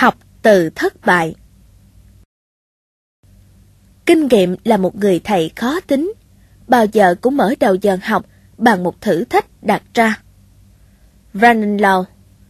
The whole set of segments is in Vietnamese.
Học từ thất bại. Kinh nghiệm là một người thầy khó tính, bao giờ cũng mở đầu giờ học bằng một thử thách đặt ra. Brandon Lau.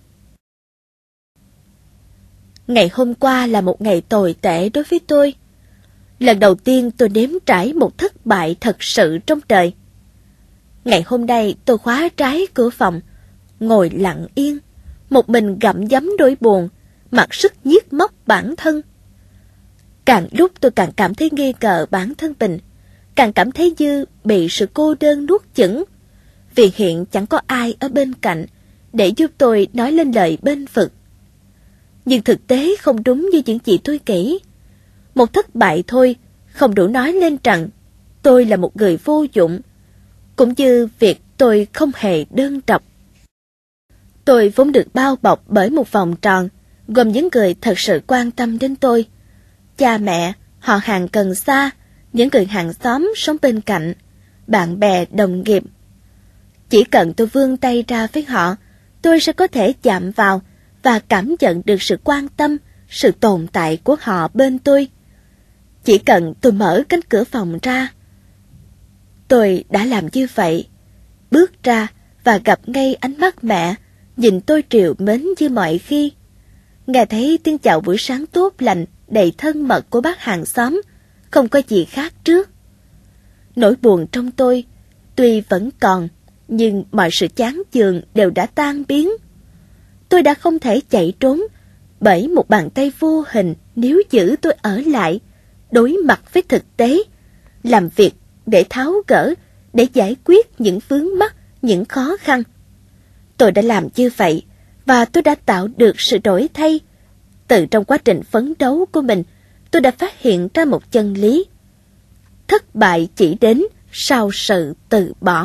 Ngày hôm qua là một ngày tồi tệ đối với tôi. Lần đầu tiên tôi nếm trải một thất bại thật sự trong đời. Ngày hôm nay tôi khóa trái cửa phòng, ngồi lặng yên, một mình gặm nhấm nỗi buồn, mặc sức nhiếc móc bản thân. Càng lúc tôi càng cảm thấy nghi ngờ bản thân mình, càng cảm thấy như bị sự cô đơn nuốt chửng, vì hiện chẳng có ai ở bên cạnh để giúp tôi nói lên lời bên vực. Nhưng thực tế không đúng như những gì tôi nghĩ. Một thất bại thôi không đủ nói lên rằng tôi là một người vô dụng, cũng như việc tôi không hề đơn độc. Tôi vốn được bao bọc bởi một vòng tròn gồm những người thật sự quan tâm đến tôi: cha mẹ, họ hàng gần xa, những người hàng xóm sống bên cạnh, bạn bè, đồng nghiệp. Chỉ cần tôi vươn tay ra với họ, tôi sẽ có thể chạm vào và cảm nhận được sự quan tâm, sự tồn tại của họ bên tôi. Chỉ cần tôi mở cánh cửa phòng ra. Tôi đã làm như vậy, bước ra và gặp ngay ánh mắt mẹ, nhìn tôi trìu mến như mọi khi. Nghe thấy tiếng chào buổi sáng tốt lành, đầy thân mật của bác hàng xóm, không có gì khác trước. Nỗi buồn trong tôi, tuy vẫn còn, nhưng mọi sự chán chường đều đã tan biến. Tôi đã không thể chạy trốn, bởi một bàn tay vô hình níu giữ tôi ở lại, đối mặt với thực tế, làm việc để tháo gỡ, để giải quyết những vướng mắc, những khó khăn. Tôi đã làm như vậy, và tôi đã tạo được sự đổi thay. Từ trong quá trình phấn đấu của mình, tôi đã phát hiện ra một chân lý: thất bại chỉ đến sau sự từ bỏ.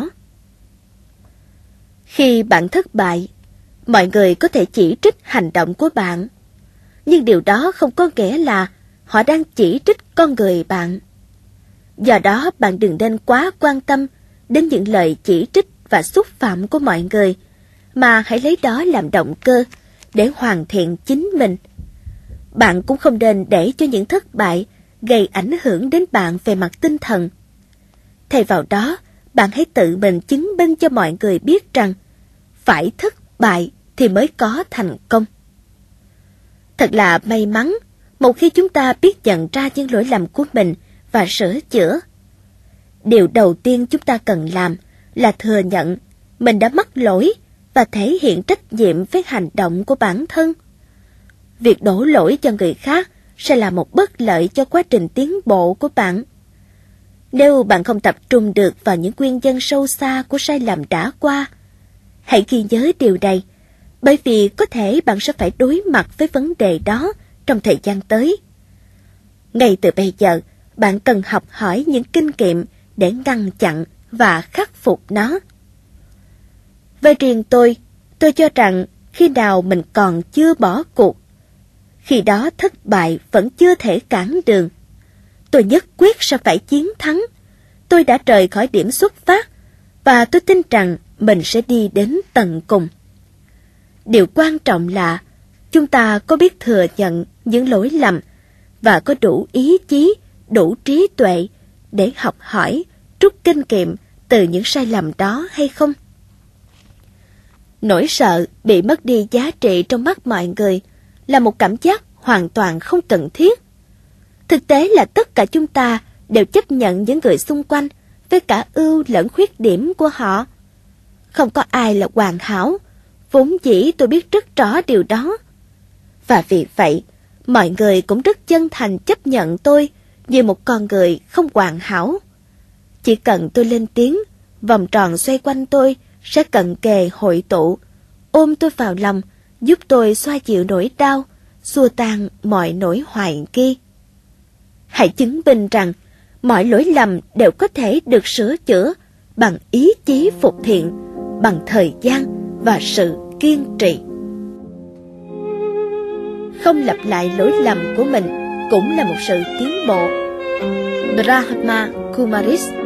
Khi bạn thất bại, mọi người có thể chỉ trích hành động của bạn, nhưng điều đó không có nghĩa là họ đang chỉ trích con người bạn. Do đó, bạn đừng nên quá quan tâm đến những lời chỉ trích và xúc phạm của mọi người, mà hãy lấy đó làm động cơ để hoàn thiện chính mình. Bạn cũng không nên để cho những thất bại gây ảnh hưởng đến bạn về mặt tinh thần. Thay vào đó, bạn hãy tự mình chứng minh cho mọi người biết rằng phải thất bại thì mới có thành công. Thật là may mắn một khi chúng ta biết nhận ra những lỗi lầm của mình và sửa chữa. Điều đầu tiên chúng ta cần làm là thừa nhận mình đã mắc lỗi và thể hiện trách nhiệm với hành động của bản thân. Việc đổ lỗi cho người khác sẽ là một bất lợi cho quá trình tiến bộ của bạn. Nếu bạn không tập trung được vào những nguyên nhân sâu xa của sai lầm đã qua, hãy ghi nhớ điều này, bởi vì có thể bạn sẽ phải đối mặt với vấn đề đó trong thời gian tới. Ngay từ bây giờ, bạn cần học hỏi những kinh nghiệm để ngăn chặn và khắc phục nó. Về riêng tôi cho rằng khi nào mình còn chưa bỏ cuộc, khi đó thất bại vẫn chưa thể cản đường. Tôi nhất quyết sẽ phải chiến thắng. Tôi đã rời khỏi điểm xuất phát, và tôi tin rằng mình sẽ đi đến tận cùng. Điều quan trọng là chúng ta có biết thừa nhận những lỗi lầm và có đủ ý chí, đủ trí tuệ để học hỏi, rút kinh nghiệm từ những sai lầm đó hay không. Nỗi sợ bị mất đi giá trị trong mắt mọi người là một cảm giác hoàn toàn không cần thiết. Thực tế là tất cả chúng ta đều chấp nhận những người xung quanh với cả ưu lẫn khuyết điểm của họ. Không có ai là hoàn hảo, vốn dĩ tôi biết rất rõ điều đó. Và vì vậy, mọi người cũng rất chân thành chấp nhận tôi như một con người không hoàn hảo. Chỉ cần tôi lên tiếng, vòng tròn xoay quanh tôi sẽ cận kề hội tụ, ôm tôi vào lòng, giúp tôi xoa dịu nỗi đau, xua tan mọi nỗi hoài nghi. Hãy chứng minh rằng mọi lỗi lầm đều có thể được sửa chữa bằng ý chí phục thiện, bằng thời gian và sự kiên trì. Không lặp lại lỗi lầm của mình cũng là một sự tiến bộ. Brahma Kumaris.